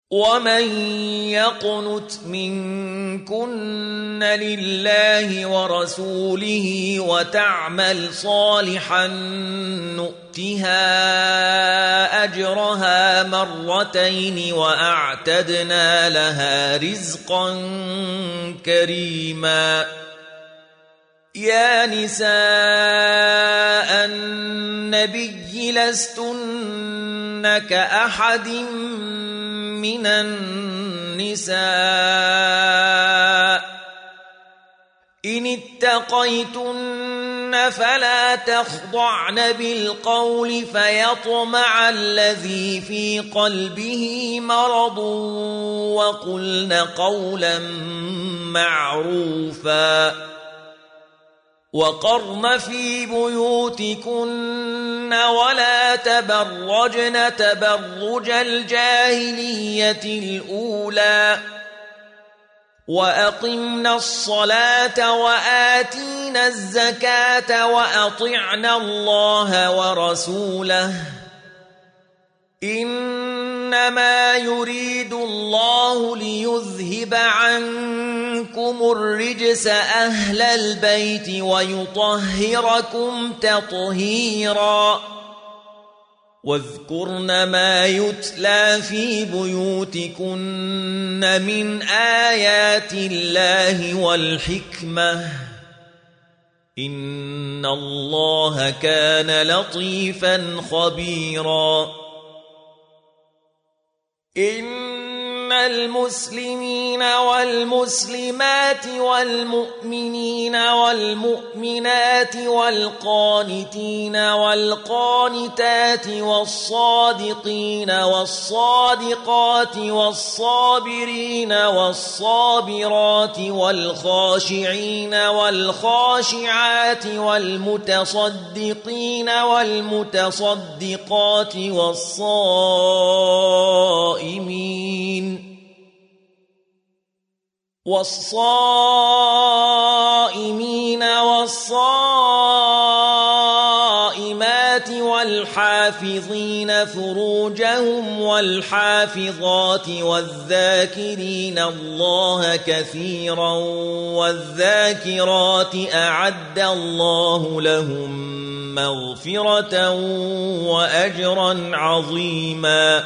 ومن يقنت منكن لله ورسوله وتعمل صالحا نؤتها أجرها مرتين وأعتدنا لها رزقا كريما. يا نساء النبي لستن كأحد من النساء إن اتقيتن فلا تخضعن بالقول فيطمع الذي في قلبه مرض وقلن قولا معروفا. وقرن في بيوتكن ولا تبرجن تبرج الجاهلية الأولى وأقمنا الصلاة وآتينا الزكاة وأطعنا الله ورسوله إنما يريد الله ليذهب عنكم الرجس أهل البيت ويطهركم تطهيرا. واذكرن ما يتلى في بيوتكن من آيات الله والحكمة إن الله كان لطيفا خبيرا. إن المسلمين والمسلمات والمؤمنين والمؤمنات والقانتين والقانتات والصادقين والصادقات والصابرين والصابرات والخاشعين والخاشعات والمتصدقين والمتصدقات والصائمين والصائمات والحافظين فروجهم والحافظات والذاكرين الله كثيرا والذاكرات أعد الله لهم مغفرة وأجرا عظيما.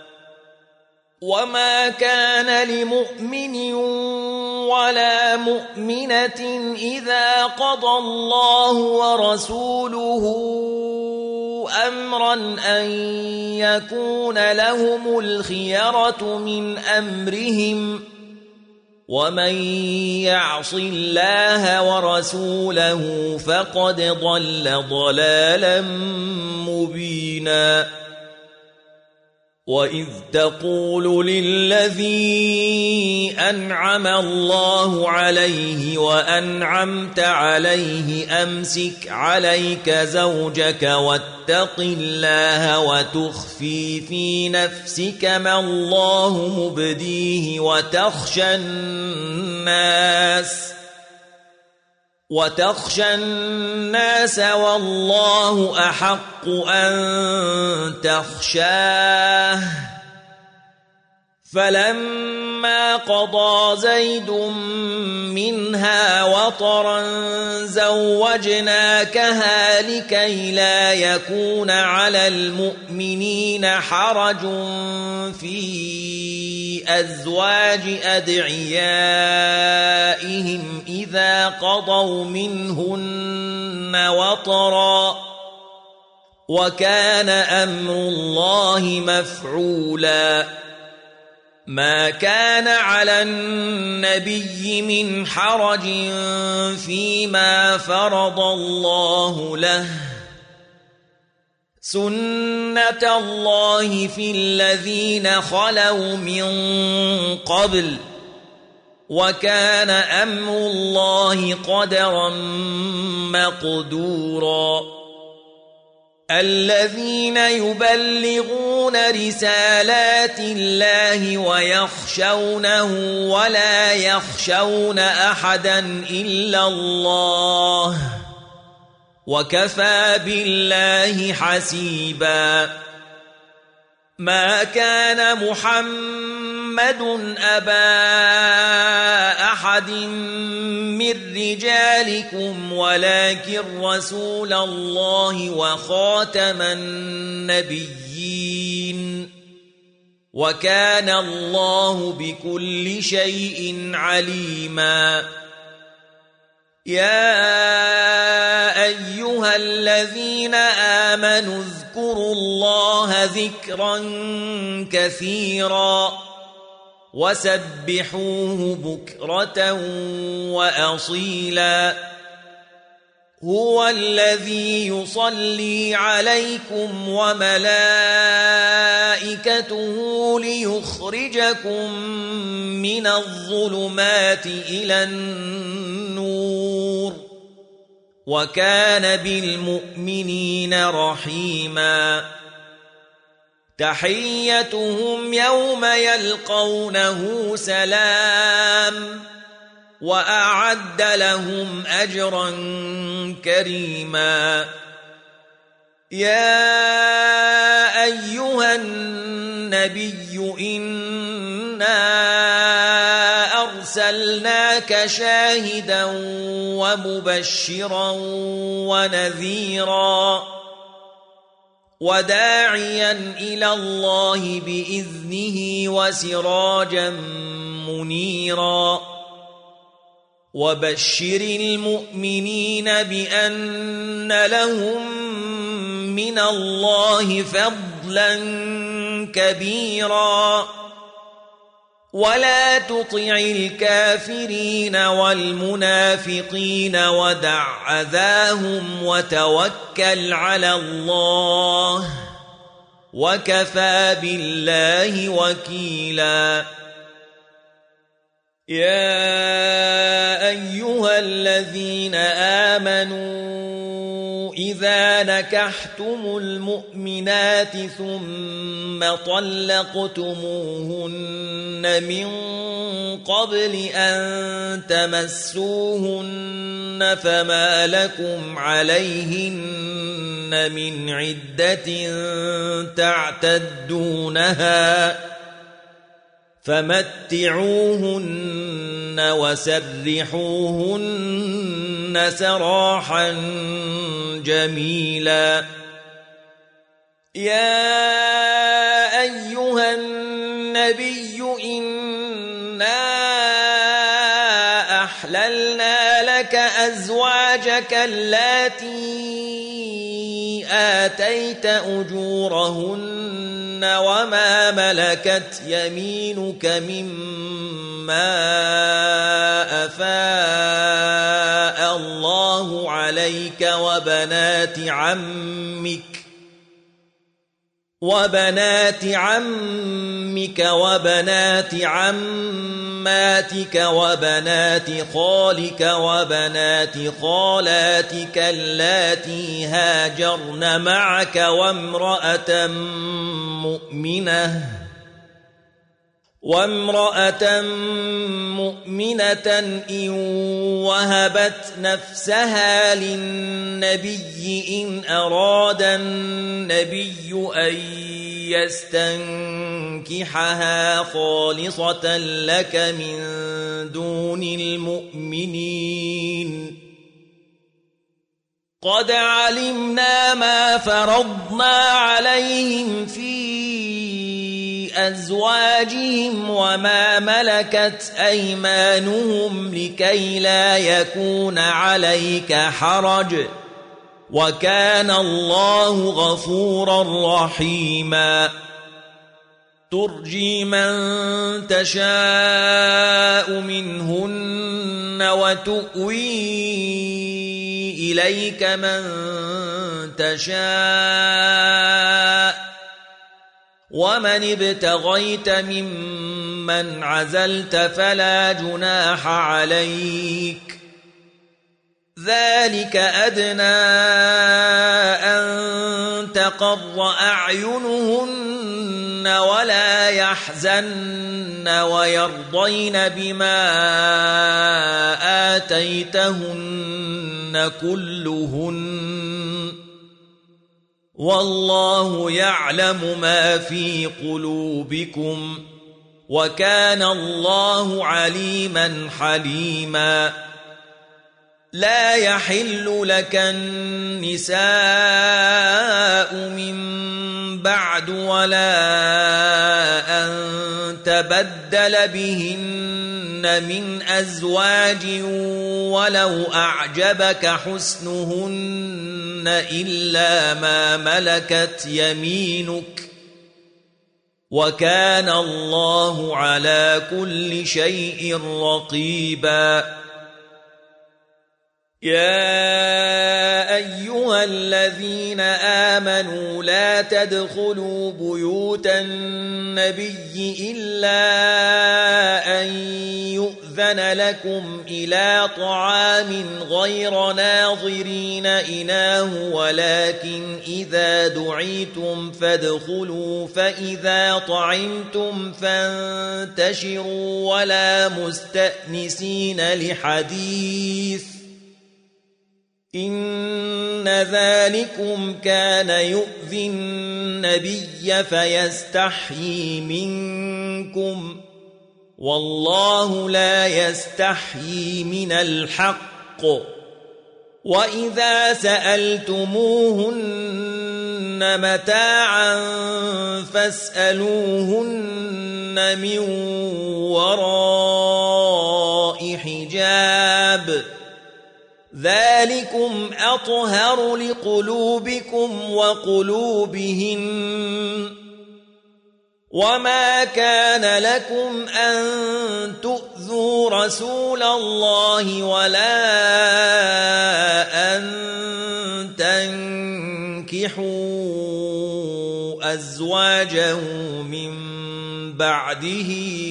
وما كان لمؤمن ولا مؤمنة إذا قضى الله ورسوله أمرا أن يكون لهم الخيرة من أمرهم ومن يعص الله ورسوله فقد ضل ضلالا مبينا. وإذ تقول للذي أنعم الله عليه وأنعمت عليه أمسك عليك زوجك واتق الله وتخفي في نفسك ما الله مبديه وتخشى الناس والله أحق أن تخشاه. فلما قضى زيد منها وطرا زوجناكها لكي لا يكون على المؤمنين حرج في أزواج أدعيائهم إذا قضوا منهن وطرا وكان أمر الله مفعولا. ما كان على النبي من حرج فيما فرض الله له سنة الله في الذين خلوا من قبل وكان أمر الله قدرا مقدورا. الذين يبلغون رسالات الله ويخشونه ولا يخشون أحدا إلا الله وكفى بالله حسيبا. ما كان محمد أبا أحد من رجالكم ولكن رسول الله وخاتم النبيين وكان الله بكل شيء عليما يا أيها الذين آمنوا اذكروا الله ذكرا كثيرا وسبحوه بكرة وأصيلا هو الذي يصلي عليكم وملائكته ليخرجكم من الظلمات إلى النور وكان بالمؤمنين رحيما تحيتهم يوم يلقونه سلام وأعد لهم أجرا كريما يا أيها النبي إنا أرسلناك شاهدا ومبشرا ونذيرا وداعيا إلى الله بإذنه وسراجا منيرا وبشر المؤمنين بأن لهم من الله فضلا كبيرا ولا تطع الكافرين والمنافقين ودع أذاهم وتوكل على الله وكفى بالله وكيلا يا أيها الذين آمنوا إذا نكحتم المؤمنات ثم طلقتموهن من قبل أن تمسوهن فما لكم عليهن من عدة تعتدونها فمتعوهن وسرحوهن سراحا جميلا يا أيها النبي إنا أحللنا لك أزواجك اللاتي آتيت أجورهن وما ملكت يمينك مما أفاء الله عليك وبنات عمك وبنات عماتك وبنات خالك وبنات خالاتك اللاتي هاجرن معك وامرأة مؤمنة إن وهبت نفسها للنبي إن أراد النبي أن يستنكحها خالصة لك من دون المؤمنين قد علمنا ما فرضنا عليهم في أزواجهم وما ملكت أيمانهم لكي لا يكون عليك حرج وكان الله غفورا رحيما ترجي من تشاء منهن وتؤوي إليك من تشاء ومن ابتغيت ممن عزلت فلا جناح عليك ذلك أدنى أن تقر أعينهن ولا يحزن ويرضين بما آتيتهن كلهن والله يعلم ما في قلوبكم وكان الله عليما حليما لا يحل لك النساء من بعد ولا أن تبدل بهن من أزواج ولو أعجبك حسنهن إلا ما ملكت يمينك وكان الله على كل شيء رقيبا يا أيها الذين آمنوا لا تدخلوا بيوت النبي إلا أن يؤذن لكم إلى طعام غير ناظرين إناه ولكن إذا دعيتم فادخلوا فإذا طعمتم فانتشروا ولا مستأنسين لحديث إن ذلكم كان يؤذي النبي فيستحيي منكم والله لا يستحيي من الحق وإذا سألتموهن متاعا فاسألوهن من وراء حجاب ذلكم أطهر لقلوبكم وقلوبهن وما كان لكم أن تؤذوا رسول الله ولا أن تنكحوا أزواجه من بعده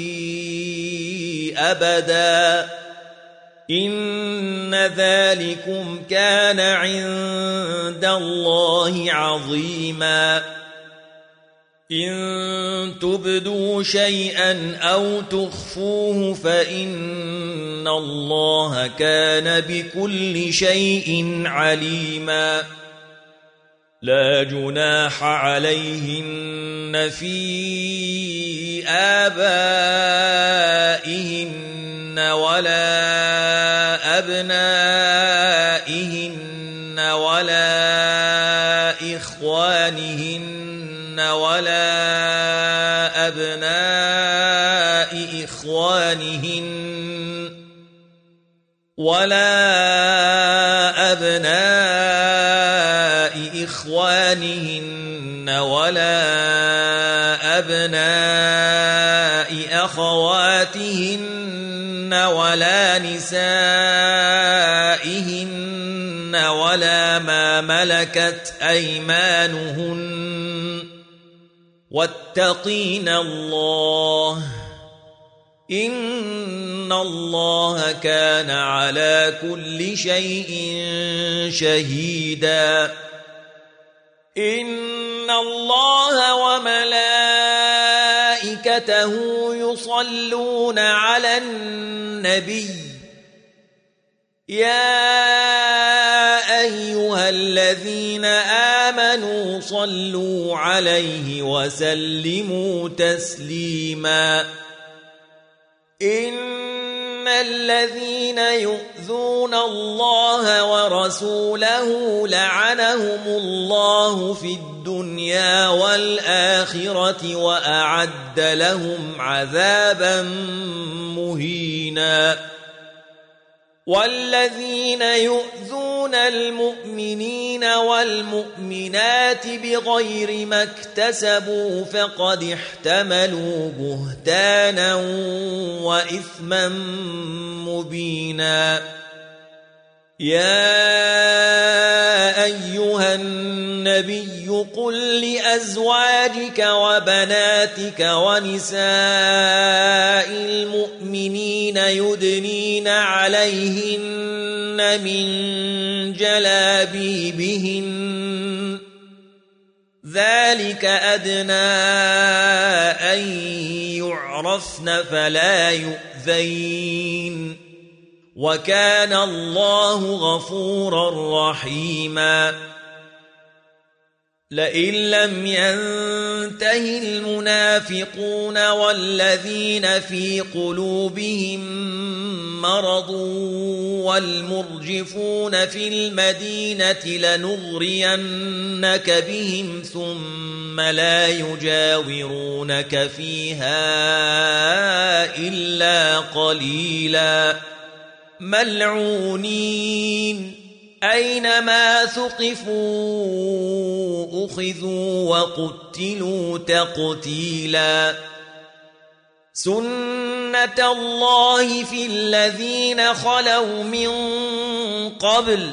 أبداً إن ذلكم كان عند الله عظيما إن تبدوا شيئا أو تخفوه فإن الله كان بكل شيء عليما لا جناح عليهن في آبائهن ولا أبنائهن ولا إخوانهن ولا أبناء إخوانهن ولا أبناء أخواتهن ولا نسائهن ولا ما ملكت أيمانهن واتقين الله إن الله كان على كل شيء شهيدا إن الله وملائكته يصلون على النبي يا أيها الذين آمنوا صلوا عليه وسلموا تسليما إن الذين يؤذون الله ورسوله لعنهم الله في الدنيا والآخرة وأعد لهم عذابا مهينا والذين يؤذون المؤمنين والمؤمنات بغير ما اكتسبوا فقد احتملوا بهتانا وإثما مبينا يا أيها النبي قل لأزواجك وبناتك ونساء المؤمنين يدنين عليهن من جلابيبهن ذلك أدنى أن يعرفن فلا يؤذين وكان الله غفورا رحيما لئن لم ينته المنافقون والذين في قلوبهم مرض والمرجفون في المدينة لنغرينك بهم ثم لا يجاورونك فيها إلا قليلا ملعونين أينما ثقفوا أخذوا وقتلوا تقتيلا سنة الله في الذين خلوا من قبل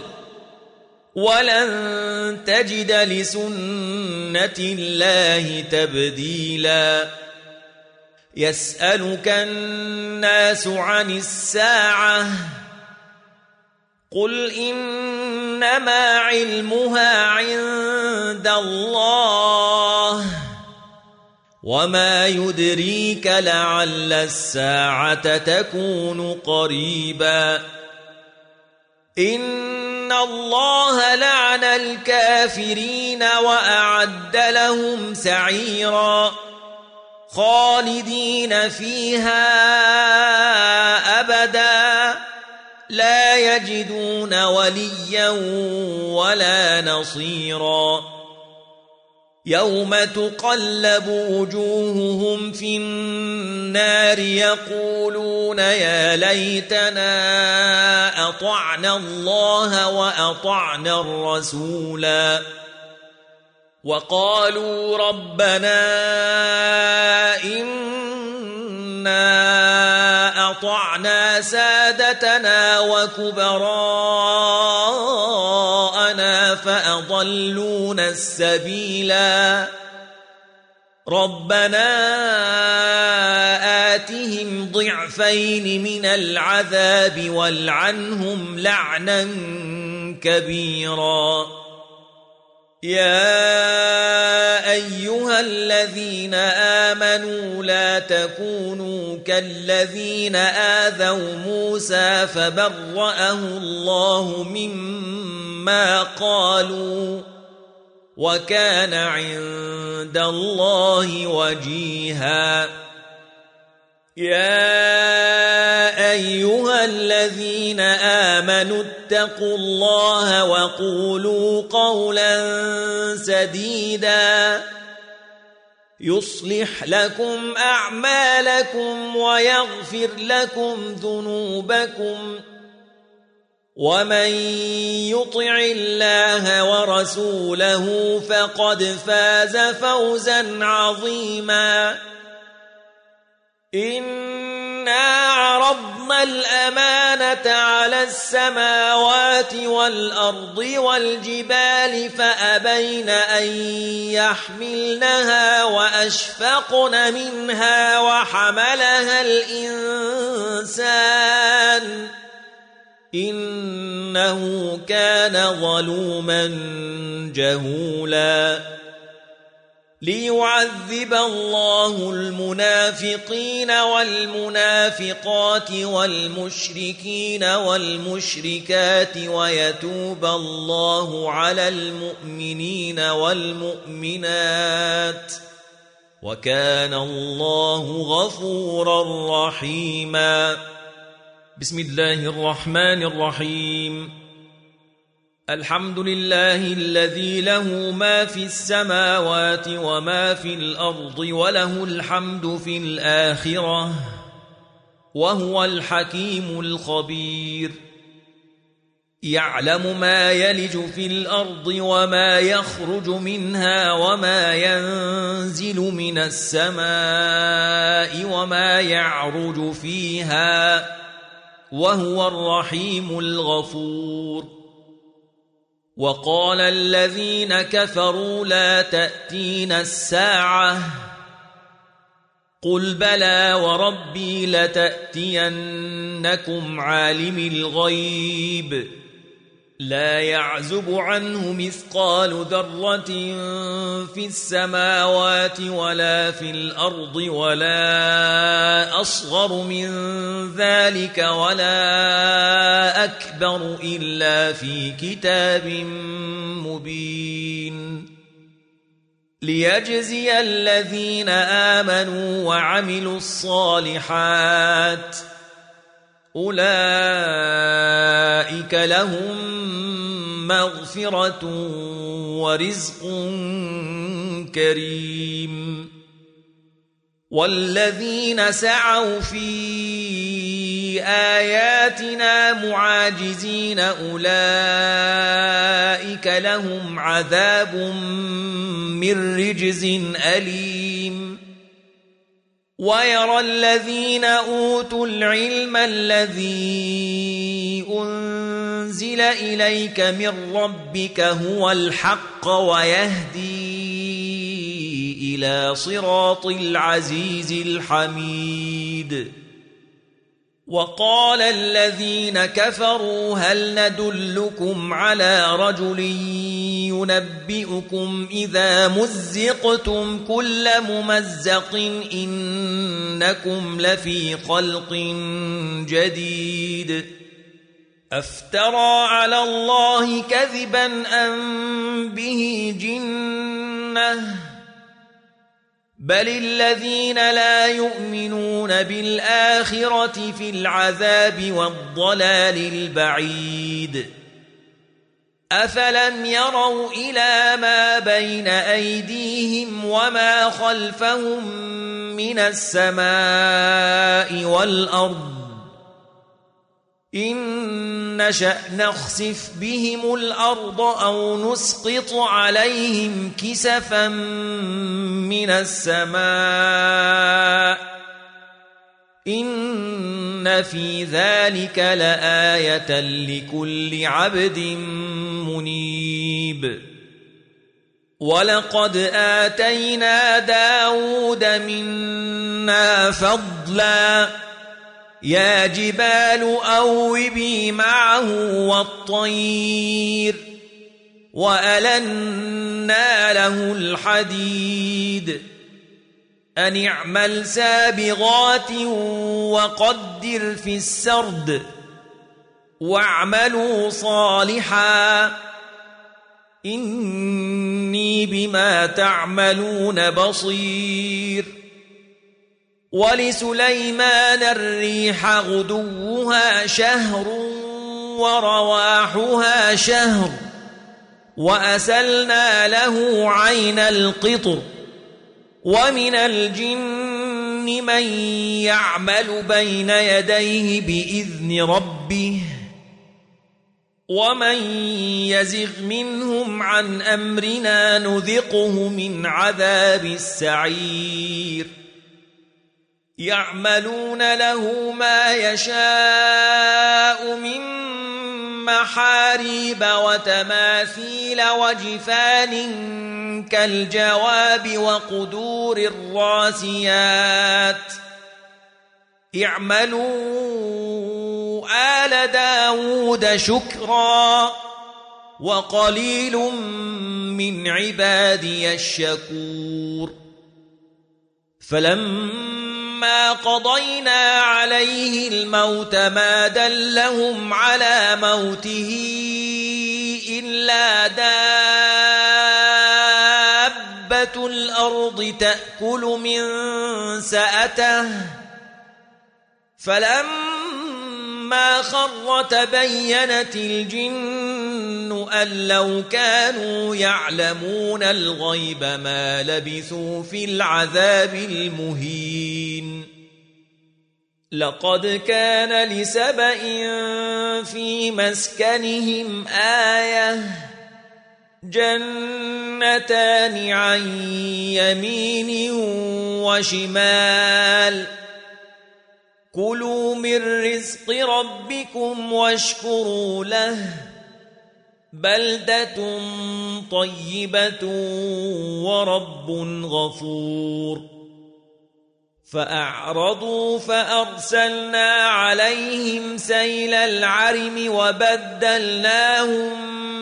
ولن تجد لسنة الله تبديلا يسألك الناس عن الساعة قل إنما علمها عند الله وما يدريك لعل الساعة تكون قريبا إن الله لعن الكافرين وأعد لهم سعيرا خالدين فيها أبدا لا يجدون وليا ولا نصيرا يوم تقلب وجوههم في النار يقولون يا ليتنا أطعنا الله وأطعنا الرسولا وقالوا ربنا إنا أطعنا سادتنا وكبراءنا فأضلونا السبيلا ربنا آتهم ضعفين من العذاب والعنهم لعنا كبيرا يا أيها الذين آمنوا لا تكونوا كالذين آذوا موسى فبرأه الله مما قالوا وكان عند الله وجيها يا أيها الذين آمنوا اتقوا الله وقولوا قولا سديدا يصلح لكم أعمالكم ويغفر لكم ذنوبكم ومن يطع الله ورسوله فقد فاز فوزا عظيما إنا عرضنا الأمانة على السماوات والأرض والجبال فأبين أن يحملنها وأشفقن منها وحملها الإنسان إنه كان ظلوما جهولا ليعذب الله المنافقين والمنافقات والمشركين والمشركات ويتوب الله على المؤمنين والمؤمنات وكان الله غفورا رحيما بسم الله الرحمن الرحيم الحمد لله الذي له ما في السماوات وما في الأرض وله الحمد في الآخرة وهو الحكيم الخبير يعلم ما يلج في الأرض وما يخرج منها وما ينزل من السماء وما يعرج فيها وهو الرحيم الغفور وقال الذين كفروا لا تأتينا الساعة قل بلى وربي لتأتينكم عالم الغيب لا يعزب عنه مثقال ذرة في السماوات ولا في الأرض ولا أصغر من ذلك ولا أكبر إلا في كتاب مبين ليجزي الذين آمنوا وعملوا الصالحات أولئك لهم مغفرة ورزق كريم والذين سعوا في آياتنا معاجزين أولئك لهم عذاب من رجز أليم ويرى الذين أوتوا العلم الذي أنزل إليك من ربك هو الحق ويهدي إلى صراط العزيز الحميد وقال الذين كفروا هل ندلكم على رجل ينبئكم إذا مزقتم كل ممزق إنكم لفي خلق جديد أفترى على الله كذبا أم به جنة بل الذين لا يؤمنون بالآخرة في العذاب والضلال البعيد أفلم يروا إلى ما بين أيديهم وما خلفهم من السماء والأرض إن نشأ نخسف بهم الأرض أو نسقط عليهم كسفا من السماء إن في ذلك لآية لكل عبد منيب ولقد آتينا داود منا فضلا يا جبال أوبي معه والطير وألنا له الحديد أن اعمل سابغات وقدر في السرد واعملوا صالحا إني بما تعملون بصير ولسليمان الريح غدوها شهر ورواحها شهر وأسلنا له عين القطر ومن الجن من يعمل بين يديه بإذن ربه ومن يزغ منهم عن أمرنا نذقه من عذاب السعير يعملون له ما يشاء من محاريب وتماثيل وجفان كالجواب وقدور الراسيات اعملوا آل داود شكرا وقليل من عبادي الشكور فلما قضينا عليه الموت ما دلهم على موته إلا دابة الأرض تأكل من سأته فلما خر تبينت الجن أن لو كانوا يعلمون الغيب ما لبثوا في العذاب المهين لقد كان لسبإ في مسكنهم آية جنتان عن يمين وشمال كلوا من رزق ربكم واشكروا له بلدة طيبة ورب غفور فأعرضوا فأرسلنا عليهم سيل العرم وبدلناهم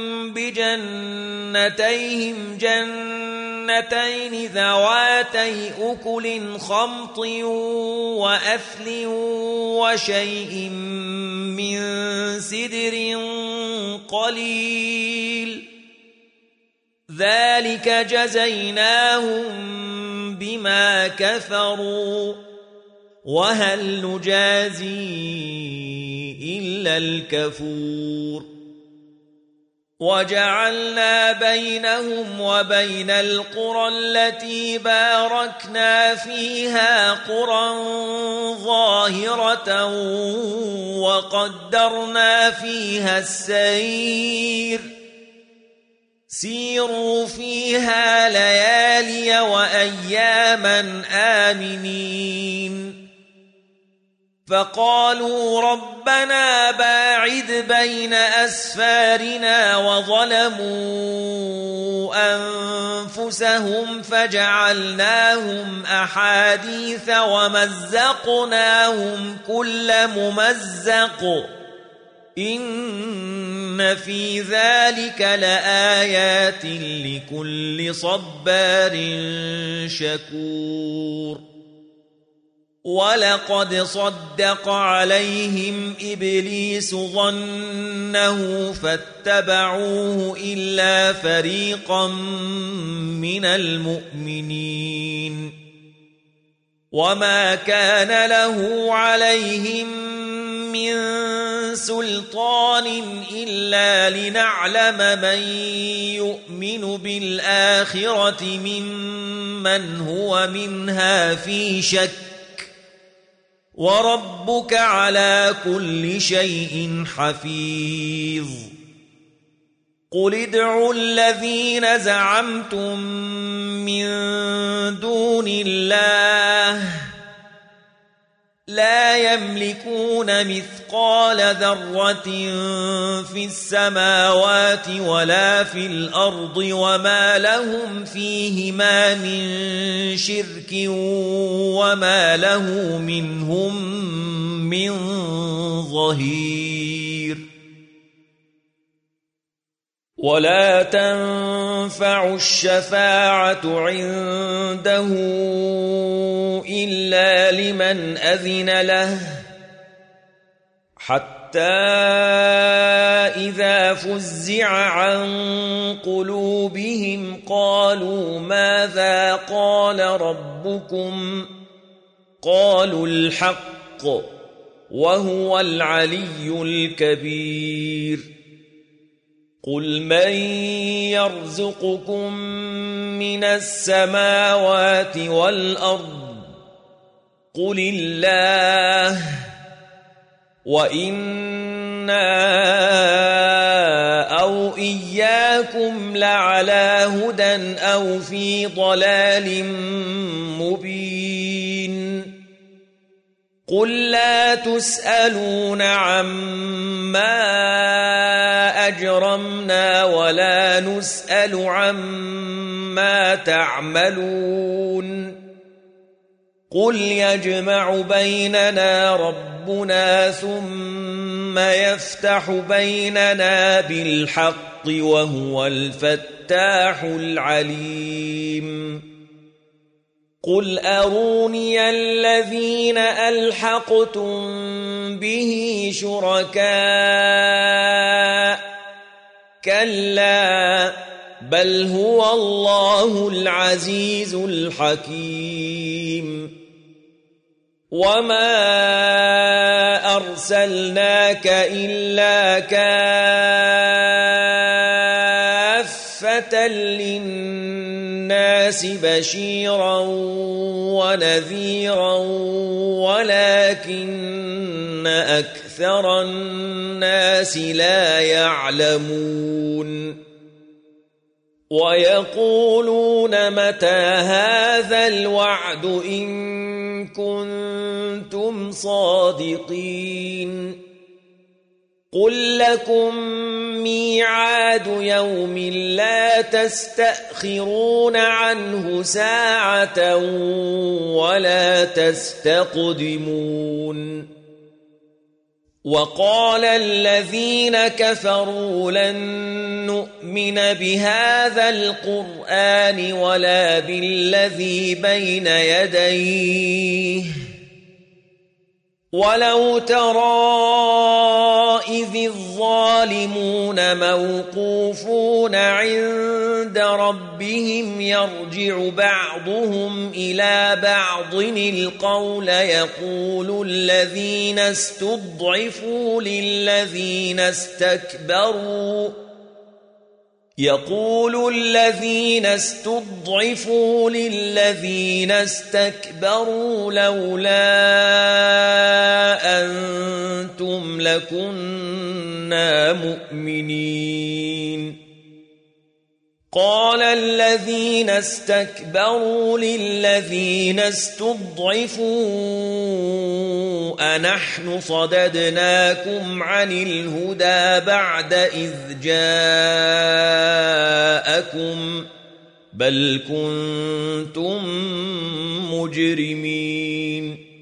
بجنتيهم جنتين ذواتي أكل خمط وأثل وشيء من سدر قليل ذلك جزيناهم بما كفروا وهل نجازي إلا الكفور وجعلنا بينهم وبين القرى التي باركنا فيها قرى ظاهرة وقدرنا فيها السير سيروا فيها ليالي وأياما آمنين فقالوا ربنا باعد بين أسفارنا وظلموا أنفسهم فجعلناهم أحاديث ومزقناهم كل ممزق إن في ذلك لآيات لكل صبار شكور ولقد صدق عليهم إبليس ظنه فاتبعوه إلا فريقا من المؤمنين وما كان له عليهم من سلطان إلا لنعلم من يؤمن بالآخرة ممن هو منها في شك وربك على كل شيء حفيظ قل ادعوا الذين زعمتم من دون الله لا يملكون مثقال ذرة في السماوات ولا في الأرض وما لهم فيهما من شرك وما له منهم من ظهير ولا تنفع الشفاعة عنده إلا لمن أذن له حتى إذا فزع عن قلوبهم قالوا ماذا قال ربكم قالوا الحق وهو العلي الكبير قل من يرزقكم من السماوات والأرض قل الله وإنا أو إياكم لعلى هدى أو في ضلال مبين قل لا تسألون عما أجرمنا ولا نسأل عما تعملون قل يجمع بيننا ربنا ثم يفتح بيننا بالحق وهو الفتاح العليم قل أروني الذين ألحقتم به شركاء كلا بل هو الله العزيز الحكيم وما أرسلناك إلا كافة للناس بشيرا ونذيرا ولكن أكثر الناس لا يعلمون ويقولون متى هذا الوعد إن كنتم صادقين قل لكم ميعاد يوم لا تستأخرون عنه ساعة ولا تستقدمون وقال الذين كفروا لن نؤمن بهذا القرآن ولا بالذي بين يديه ولو ترى إذ الظالمون موقوفون عند ربهم يرجع بعضهم إلى بعض القول يقول الذين استضعفوا للذين استكبروا لولا أنتم لكنا مؤمنين قال الذين استكبروا للذين استضعفوا أنحن صددناكم عن الهدى بعد إذ جاءكم بل كنتم مجرمين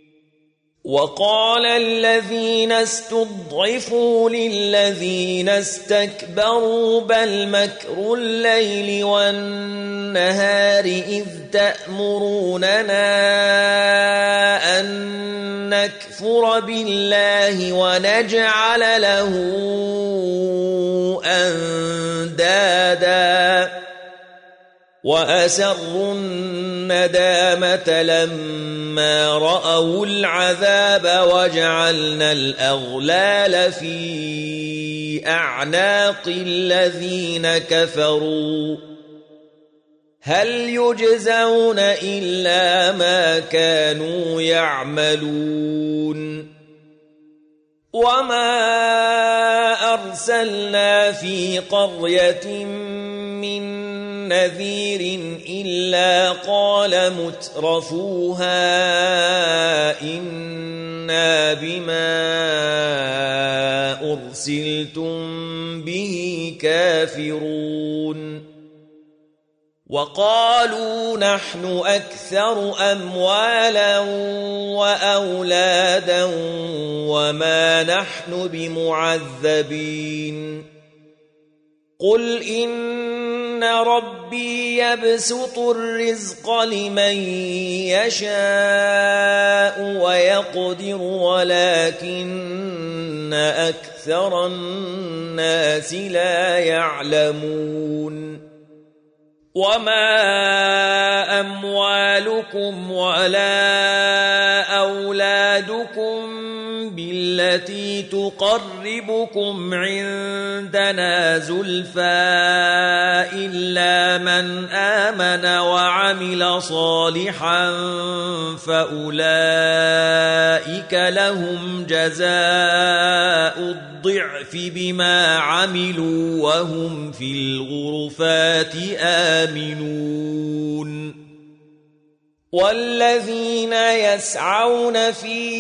وقال الذين استضعفوا للذين استكبروا بل مكر الليل والنهار إذ تأمروننا أن نكفر بالله ونجعل له أندادا وأسروا الندامة لما رأوا العذاب وجعلنا الأغلال في أعناق الذين كفروا هل يجزون إلا ما كانوا يعملون وما أرسلنا في قرية من نذير إلا قال مترفوها إنا بما أرسلتم به كافرون وقالوا نحن أكثر أموالا وأولادا وما نحن بمعذبين قل إن ربي يبسط الرزق لمن يشاء ويقدر ولكن أكثر الناس لا يعلمون وما أموالكم ولا أولادكم بالتي تقربكم عندنا زلفى إلا من آمن وعمل صالحا فأولئك لهم جزاء الضعف بما عملوا وهم في الغرفات آمنون والذين يسعون في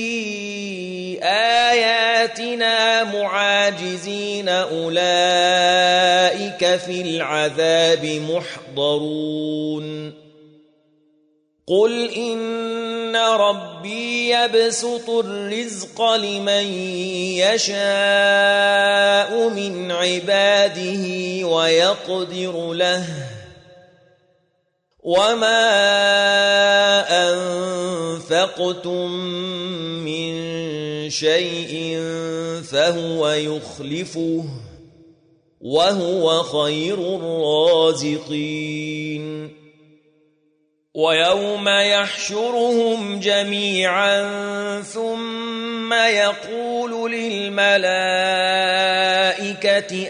آياتنا معاجزين أولئك في العذاب محضرون قل إن ربي يبسط الرزق لمن يشاء من عباده ويقدر له وما أنفقتم من شيء فهو يخلفه وهو خير الرازقين ويوم يحشرهم جميعا ثم يقول للملائكة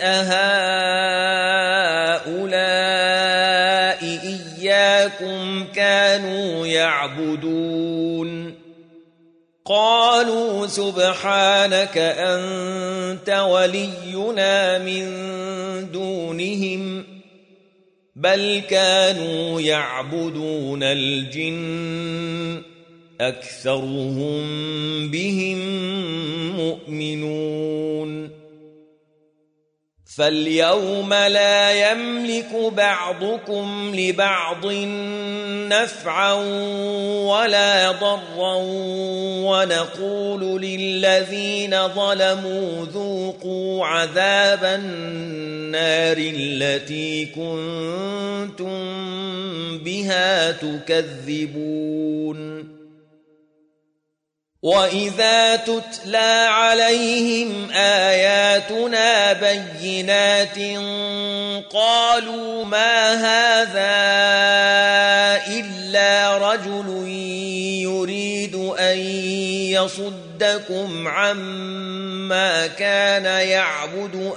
أهؤلاء إياكم كانوا يعبدون قالوا سبحانك أنت ولينا من دونهم بل كانوا يعبدون الجن أكثرهم بهم مؤمنون فاليوم لا يملك بعضكم لبعض نفعا ولا ضرا ونقول للذين ظلموا ذوقوا عذاب النار التي كنتم بها تكذبون وإذا تتلى عليهم آياتنا بينات قالوا ما هذا إلا رجل يريد أن يصدكم عما كان يعبد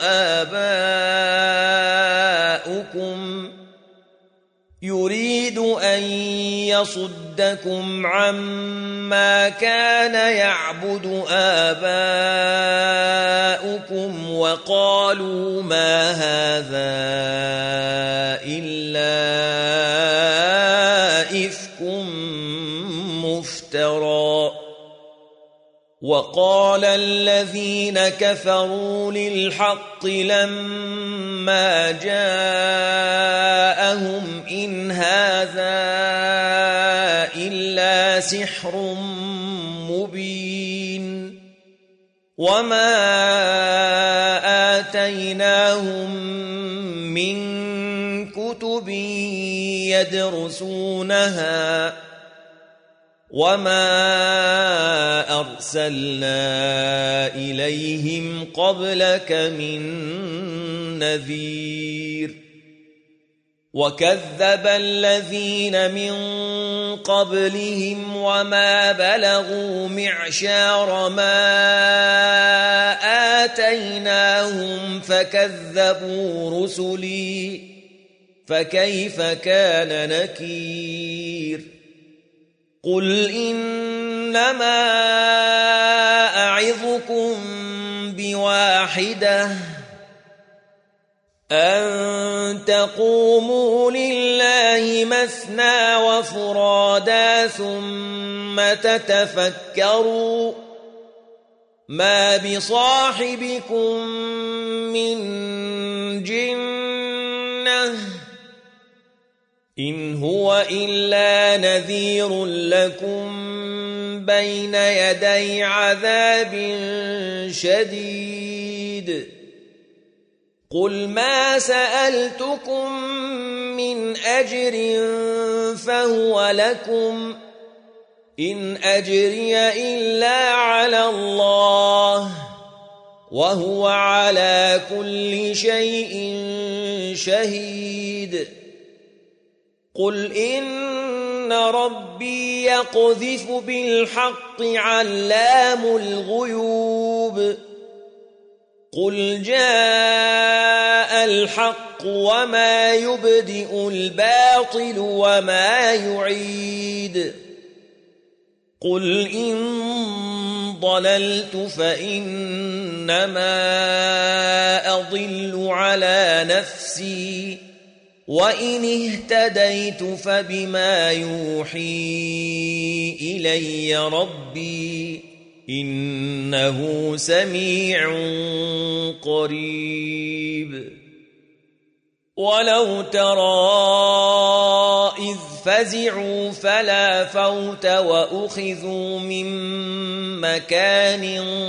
آباؤكم وقالوا ما هذا إلا إفك مفترى وقال الذين كفروا للحق لما جاءهم إن هذا إلا سحر مبين وما آتيناهم من كتب يدرسونها وما أرسلنا إليهم قبلك من نذير وكذب الذين من قبلهم وما بلغوا معشار ما آتيناهم فكذبوا رسلي فكيف كان نكير قل إنما أعظكم بواحدة أن تقوموا لله مثنى وفرادا ثم تتفكروا ما بصاحبكم من جنة إن هو إلا نذير لكم بين يدي عذاب شديد قل ما سألتكم من أجر فهو لكم إن أجري إلا على الله وهو على كل شيء شهيد قل إن ربي يقذف بالحق علام الغيوب قل جاء الحق وما يبدئ الباطل وما يعيد قل إن ضللت فإنما أضل على نفسي وإن اهتديت فبما يوحي إلي ربي إنه سميع قريب ولو ترى إذ فزعوا فلا فوت وأخذوا من مكان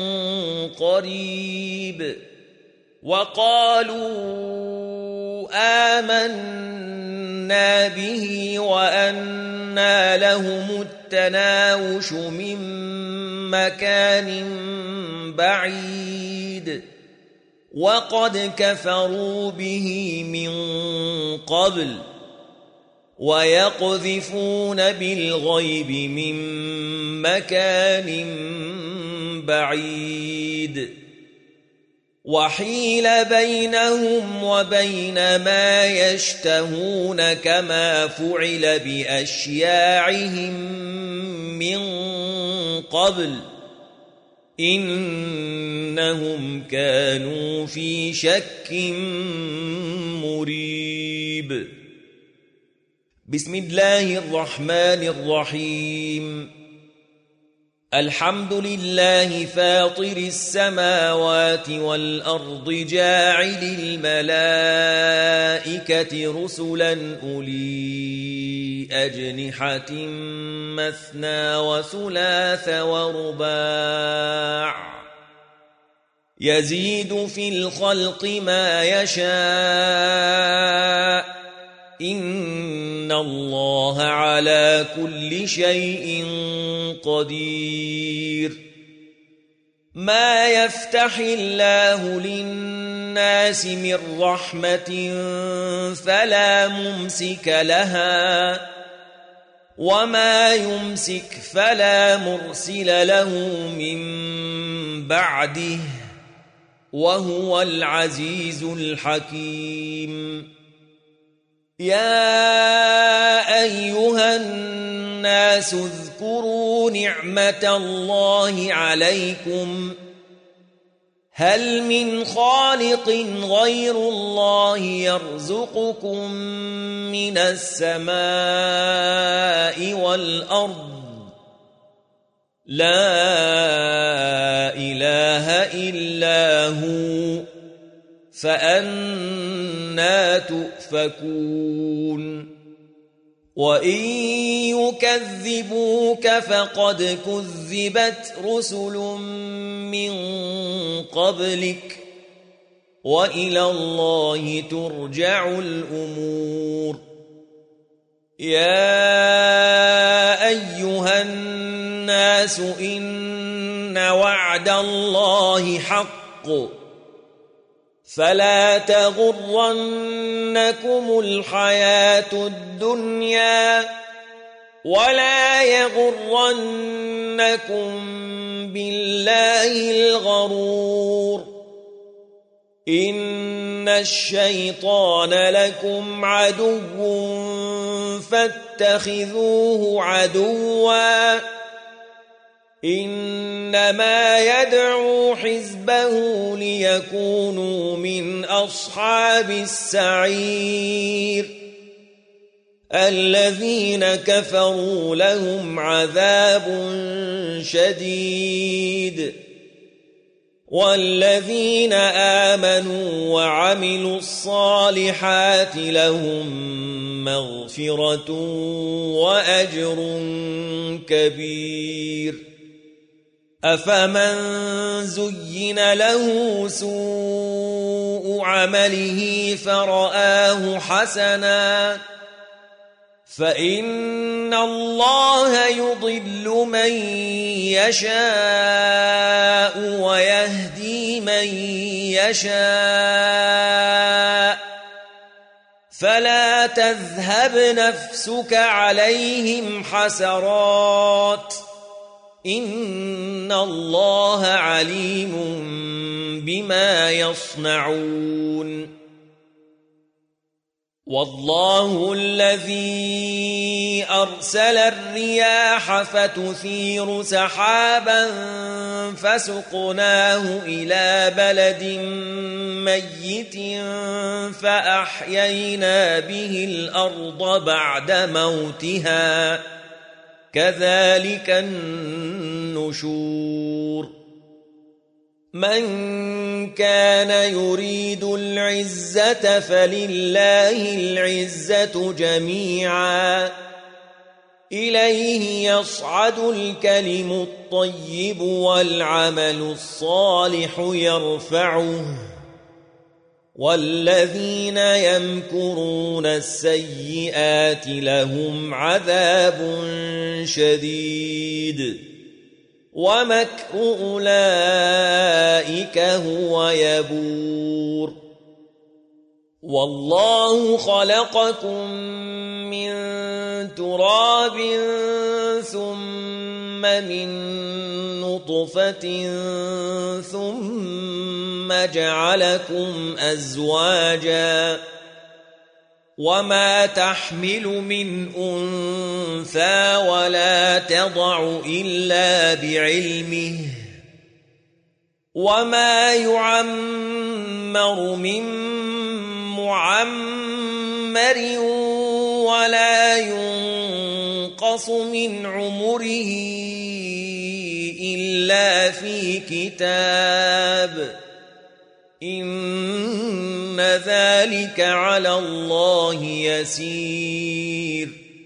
قريب وقالوا آمنا به وأنى لهم التناوش من مكان بعيد وقد كفروا به من قبل ويقذفون بالغيب من مكان بعيد وحيل بينهم وبين ما يشتهون كما فعل بأشياعهم من قبل إنهم كانوا في شك مريب بسم الله الرحمن الرحيم الحمد لله فاطر السماوات والأرض جاعل الملائكة رسلا أولي أجنحة مثنى وثلاث ورباع يزيد في الخلق ما يشاء إن الله على كل شيء قدير ما يفتح الله للناس من رحمة فلا ممسك لها وما يمسك فلا مرسل له من بعده وهو العزيز الحكيم يا أيها الناس اذكروا نعمة الله عليكم هل من خالق غير الله يرزقكم من السماء والأرض لا إله إلا هو فأنى تؤفكون وإن يكذبوك فقد كذبت رسل من قبلك وإلى الله ترجع الأمور يا أيها الناس إن وعد الله حق فلا تغرنكم الحياة الدنيا ولا يغرنكم بالله الغرور إن الشيطان لكم عدو فاتخذوه عدوا إنما يدعو حزبه ليكونوا من أصحاب السعير الذين كفروا لهم عذاب شديد والذين آمنوا وعملوا الصالحات لهم مغفرة وأجر كبير أفمن زين له سوء عمله فرآه حسنا فإن الله يضل من يشاء ويهدي من يشاء فلا تذهب نفسك عليهم حسرات إن الله عليم بما يصنعون والله الذي أرسل الرياح فتثير سحابا فسقناه إلى بلد ميت فأحيينا به الأرض بعد موتها كذلك النشور من كان يريد العزة فلله العزة جميعا إليه يصعد الكلم الطيب والعمل الصالح يرفعه والذين يمكرون السيئات لهم عذاب شديد ومكر أولئك هو يبور والله خلقكم من تراب ثم من نطفة ثم جعلكم أزواجا وما تحمل من أنثى ولا تضع إلا بعلمه وما يعمر من معمر ولا ينقص من عمره إلا في كتاب إن ذلك على الله يسير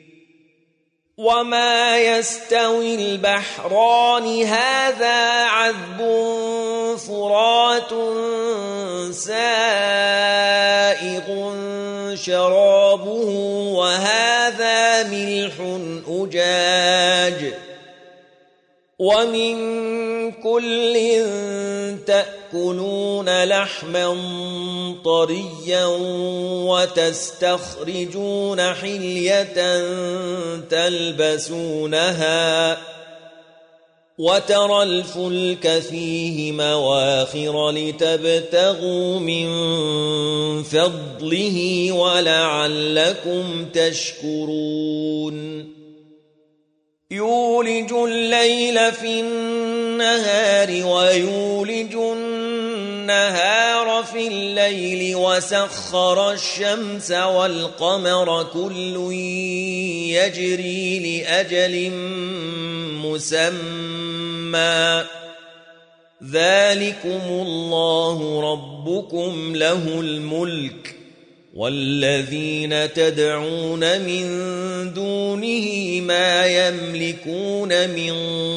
وما يستوي البحران هذا عذب فرات سائغ شرابه وهذا ملح أجاج ومن كل تأكلون لحما طريا وتستخرجون حلية تلبسونها وترى الفلك فيه مواخر لتبتغوا من فضله ولعلكم تشكرون يولج الليل في النهار ويولج النهار في الليل وسخر الشمس والقمر كل يجري لأجل مسمى ذلكم الله ربكم له الملك والذين تدعون من دونه ما يملكون من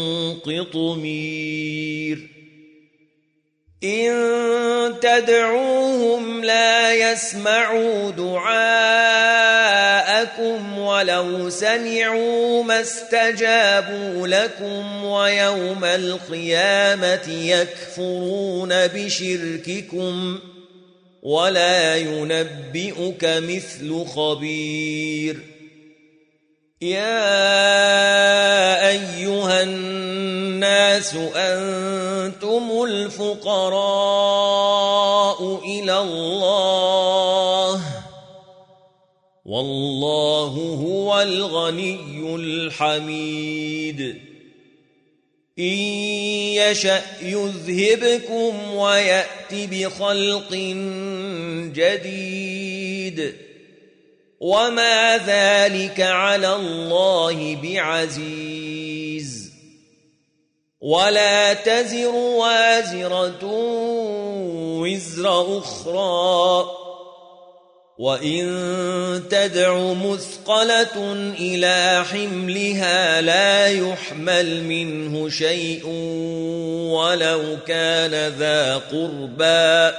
قطمير إن تدعوهم لا يسمعوا دعاءكم ولو سمعوا ما استجابوا لكم ويوم القيامة يكفرون بشرككم ولا ينبئك مثل خبير يا أيها الناس أنتم الفقراء إلى الله والله هو الغني الحميد إن يشأ يذهبكم ويأت بخلق جديد وما ذلك على الله بعزيز ولا تزر وازرة وزر أخرى وإن تدع مثقلة إلى حملها لا يحمل منه شيء ولو كان ذا قربى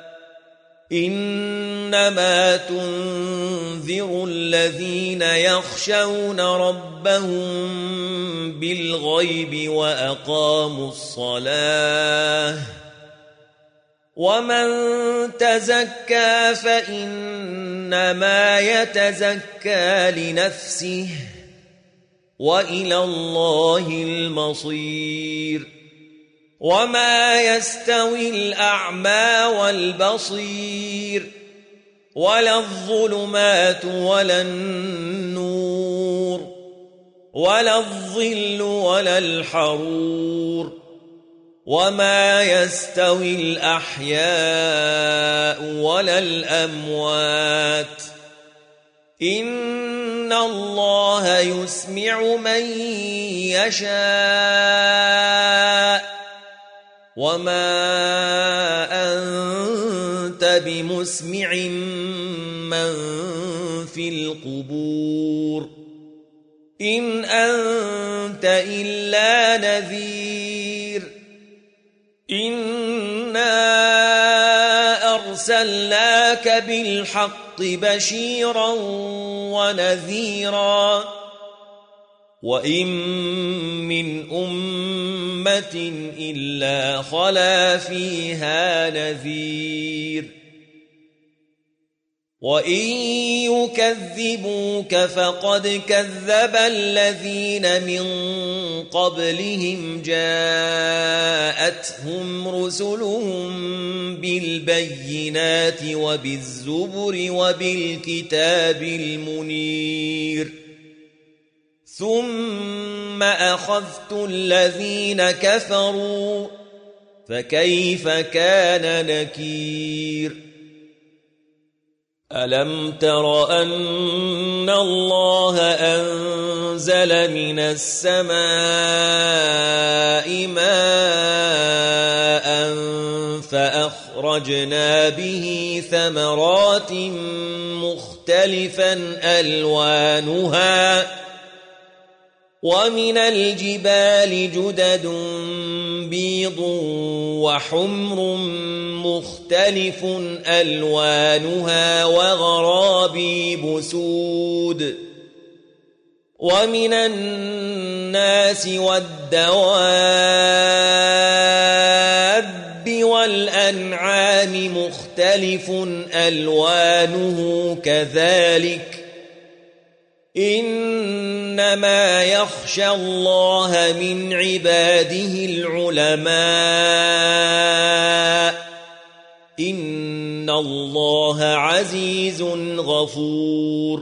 إنما تنذر الذين يخشون ربهم بالغيب وأقاموا الصلاة ومن تزكى فإنما يتزكى لنفسه وإلى الله المصير وما يستوي الأعمى والبصير ولا الظلمات ولا النور ولا الظل ولا الحرور وما يستوي الأحياء ولا الأموات إن الله يسمع من يشاء وما أنت بمسمع من في القبور إن أنت إلا نذير إنا أرسلناك بالحق بشيرا ونذيرا وإن من أمة إلا خلا فيها نذير وإن يكذبوك فقد كذب الذين من قبلهم جاءتهم رسلهم بالبينات وبالزبر وبالكتاب المنير ثم أخذت الذين كفروا فكيف كان نكير ألم تر أن الله أنزل من السماء ماء فأخرجنا به ثمرات مختلفا ألوانها ومن الجبال جدد بيض وحمر مختلف ألوانها وغرابيب سود ومن الناس والدواب والأنعام مختلف ألوانه كذلك إنما يخشى الله من عباده العلماء إن الله عزيز غفور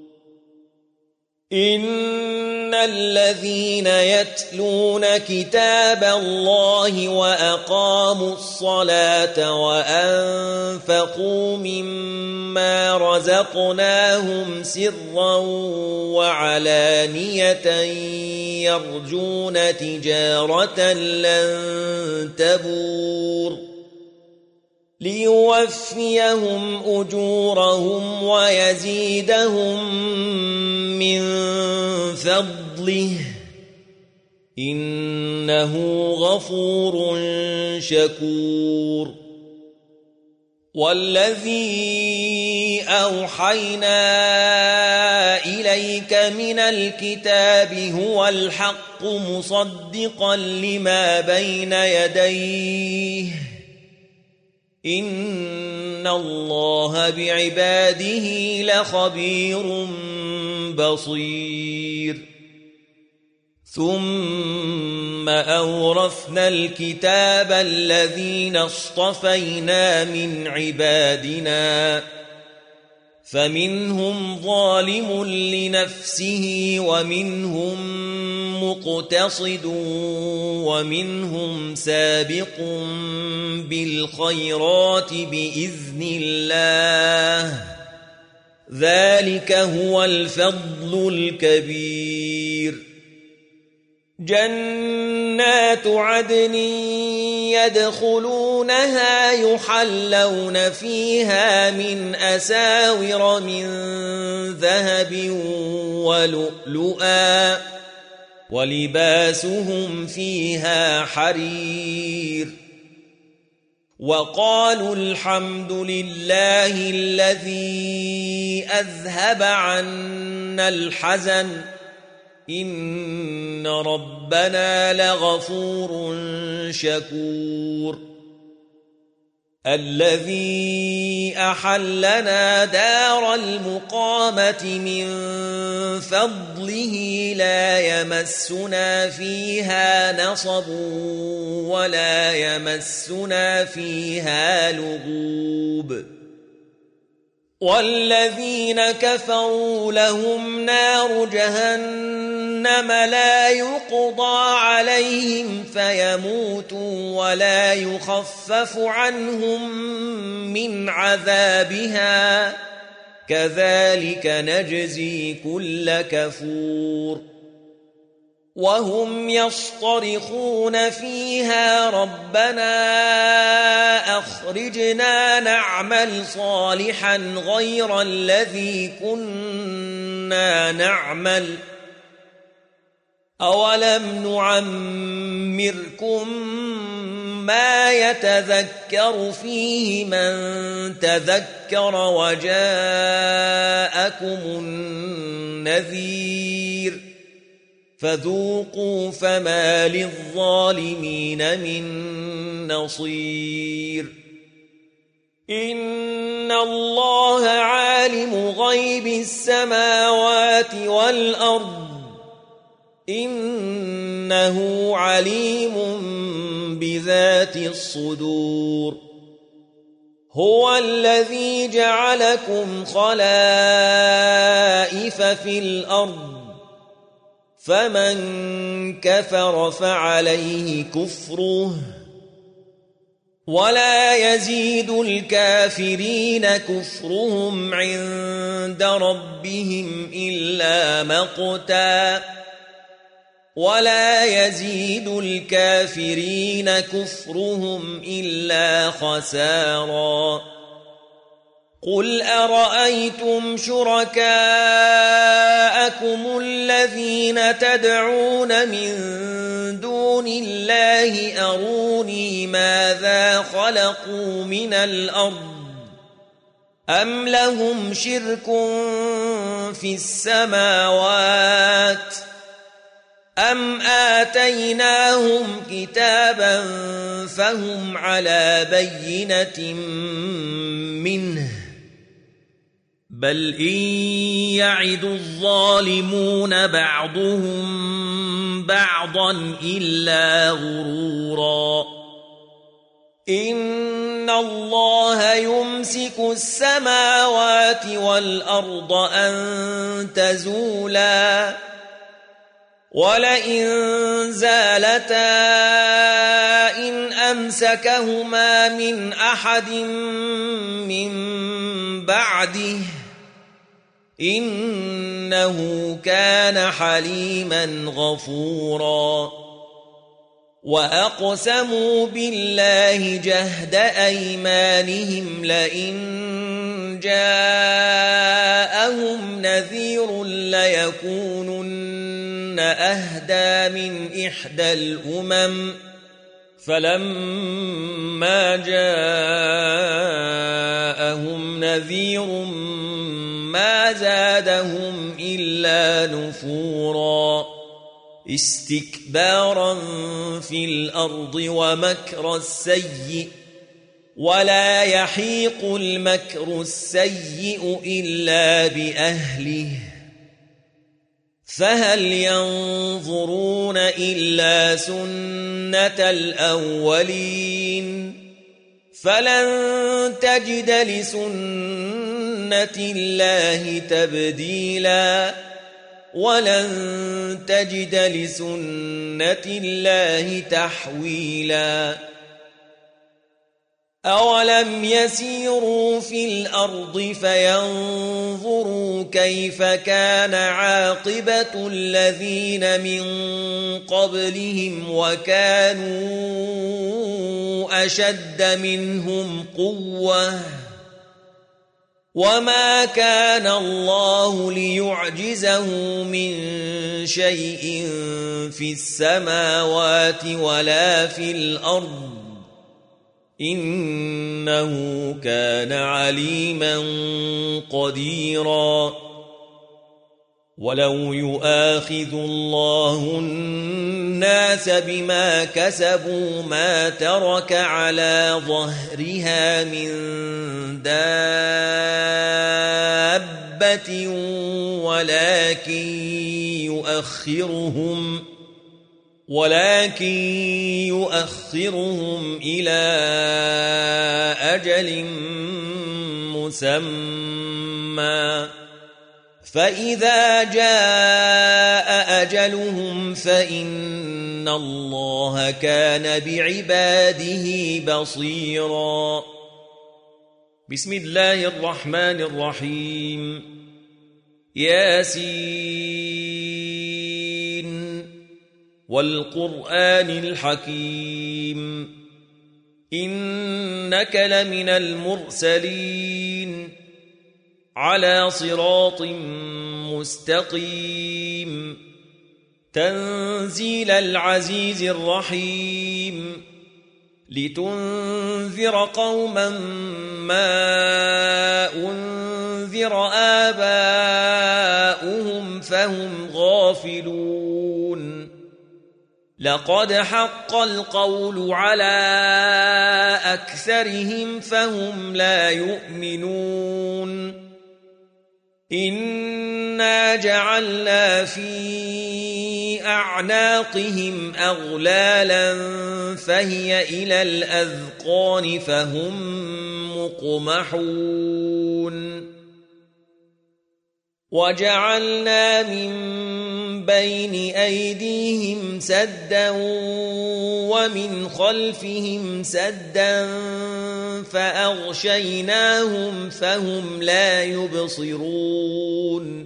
إن الذين يتلون كتاب الله وأقاموا الصلاة وأنفقوا مما رزقناهم سرا وعلانية يرجون تجارة لن تبور ليوفيهم أجورهم ويزيدهم من فضله إنه غفور شكور والذي أوحينا إليك من الكتاب هو الحق مصدقا لما بين يديه إن الله بعباده لخبير بصير ثم أورثنا الكتاب الذين اصطفينا من عبادنا فمنهم ظالم لنفسه ومنهم مقتصد ومنهم سابق بالخيرات بإذن الله ذلك هو الفضل الكبير جنات عدن يدخلونها يحلون فيها من أساور من ذهب ولؤلؤا ولباسهم فيها حرير وقالوا الحمد لله الذي أذهب عنا الحزن إن ربنا لغفور شكور الذي أحلنا دار المقامة من فضله لا يمسنا فيها نصب ولا يمسنا فيها لغوب والذين كفروا لهم نار جهنم لا يقضى عليهم فيموتوا ولا يخفف عنهم من عذابها كذلك نجزي كل كفور وهم يصطرخون فيها ربنا أخرجنا نعمل صالحا غير الذي كنا نعمل أولم نعمركم ما يتذكر فيه من تذكر وجاءكم النذير فذوقوا فما للظالمين من نصير إن الله عالم غيب السماوات والأرض إنه عليم بذات الصدور هو الذي جعلكم خلائف في الأرض فمن كفر فعليه كفره ولا يزيد الكافرين كفرهم عند ربهم إلا مقتا ولا يزيد الكافرين كفرهم إلا خسارا قل أرأيتم شركاءكم الذين تدعون من دون الله أروني ماذا خلقوا من الأرض أم لهم شرك في السماوات أم آتيناهم كتابا فهم على بينة منه بل إن يعد الظالمون بعضهم بعضا إلا غرورا إن الله يمسك السماوات والأرض أن تزولا ولئن زالتا إن أمسكهما من أحد من بعده إنه كان حليما غفورا وأقسموا بالله جهد أيمانهم لئن جاءهم نذير ليكونن أهدى من إحدى الأمم فلما جاءهم نذير ما زادهم إلا نفورا استكبارا في الأرض ومكر السيء ولا يحيق المكر السيء إلا بأهله فهل ينظرون إلا سنة الأولين فلن تجد لسنة الله تبديلا ولن تجد لسنة الله تحويلا أولم يسيروا في الأرض فينظروا كيف كان عاقبة الذين من قبلهم وكانوا أشد منهم قوة وما كان الله ليعجزه من شيء في السماوات ولا في الأرض إنه كان عليما قديرا ولو يؤاخذ الله الناس بما كسبوا ما ترك على ظهرها من دابة ولكن يؤخرهم إلى أجل مسمى فإذا جاء أجلهم فإن الله كان بعباده بصيرا بسم الله الرحمن الرحيم ياسين والقرآن الحكيم إنك لمن المرسلين على صراط مستقيم تنزيل العزيز الرحيم لتنذر قوما ما أنذر آباؤهم فهم غافلون لقد حق القول على أكثرهم فهم لا يؤمنون إنا جعلنا في أعناقهم أغلالا فهي إلى الأذقان فهم مقمحون وجعلنا من بين أيديهم سدا ومن خلفهم سدا فأغشيناهم فهم لا يبصرون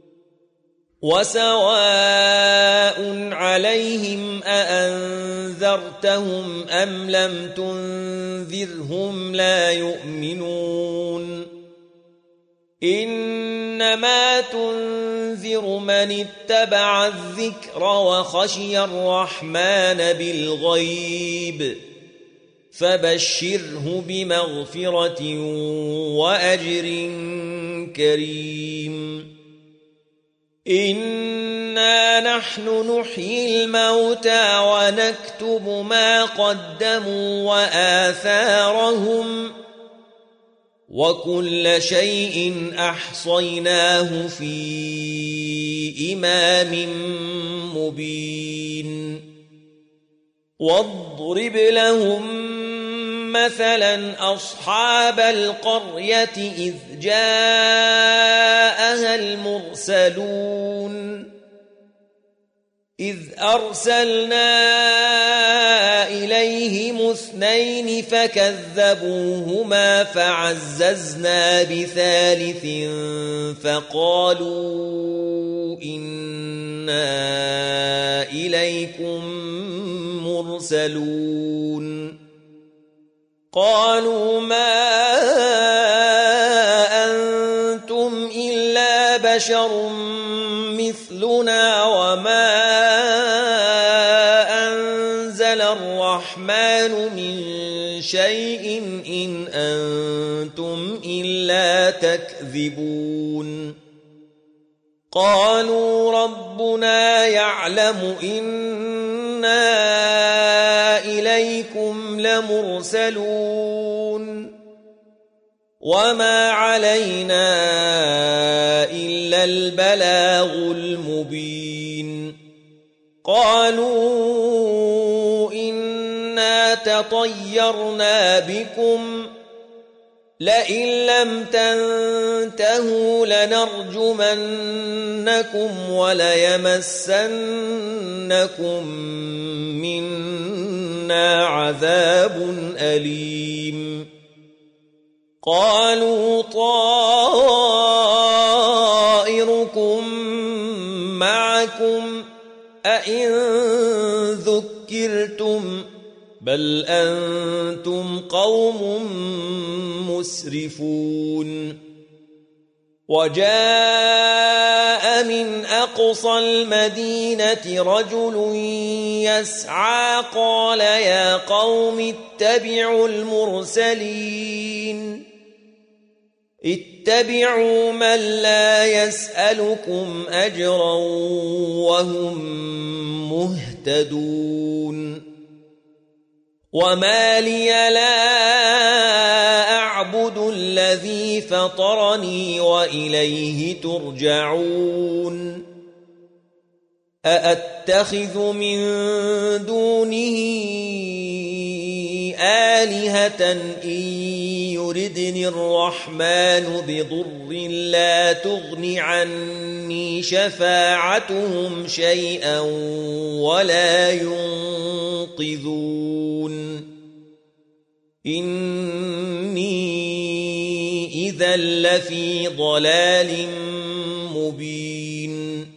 وسواء عليهم أأنذرتهم أم لم تنذرهم لا يؤمنون إنما تنذر من اتبع الذكر وخشي الرحمن بالغيب فبشره بمغفرة وأجر كريم إنا نحن نحيي الموتى ونكتب ما قدموا وآثارهم وكل شيء أحصيناه في إمام مبين واضرب لهم مثلا أصحاب القرية إذ جاءها المرسلون إذ أرسلنا إليهم 2 فكذبوهما فعززنا بثالث فقالوا إنا إليكم مرسلون قالوا ما أنتم إلا بشر مثلنا وما أنزل الرحمن من شيء إن أنتم إلا تكذبون قالوا ربنا يعلم إنا إليكم لمرسلون وما علينا إلا البلاغ المبين قالوا إنا تطيرنا بكم لئن لم تنتهوا لنرجمنكم وليمسنكم منا عذاب أليم قالوا طائركم معكم أئن ذكرتم بل أنتم قوم مسرفون وجاء من أقصى المدينة رجل يسعى قال يا قوم اتبعوا المرسلين اتبعوا من لا يسألكم أجرا وهم مهتدون وما لي لا أعبد الذي فطرني وإليه ترجعون أأتخذ من دونه آلهة إن يردني الرحمن بضر لا تغن عني شفاعتهم شيئا ولا ينقذون إني إذا لفي ضلال مبين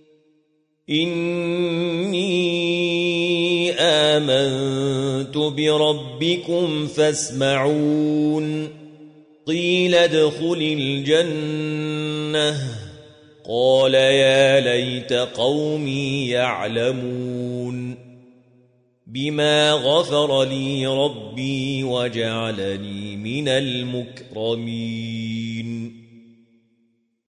إني آمنت بربكم فاسمعون قيل ادخل الجنة قال يا ليت قومي يعلمون بما غفر لي ربي وجعلني من المكرمين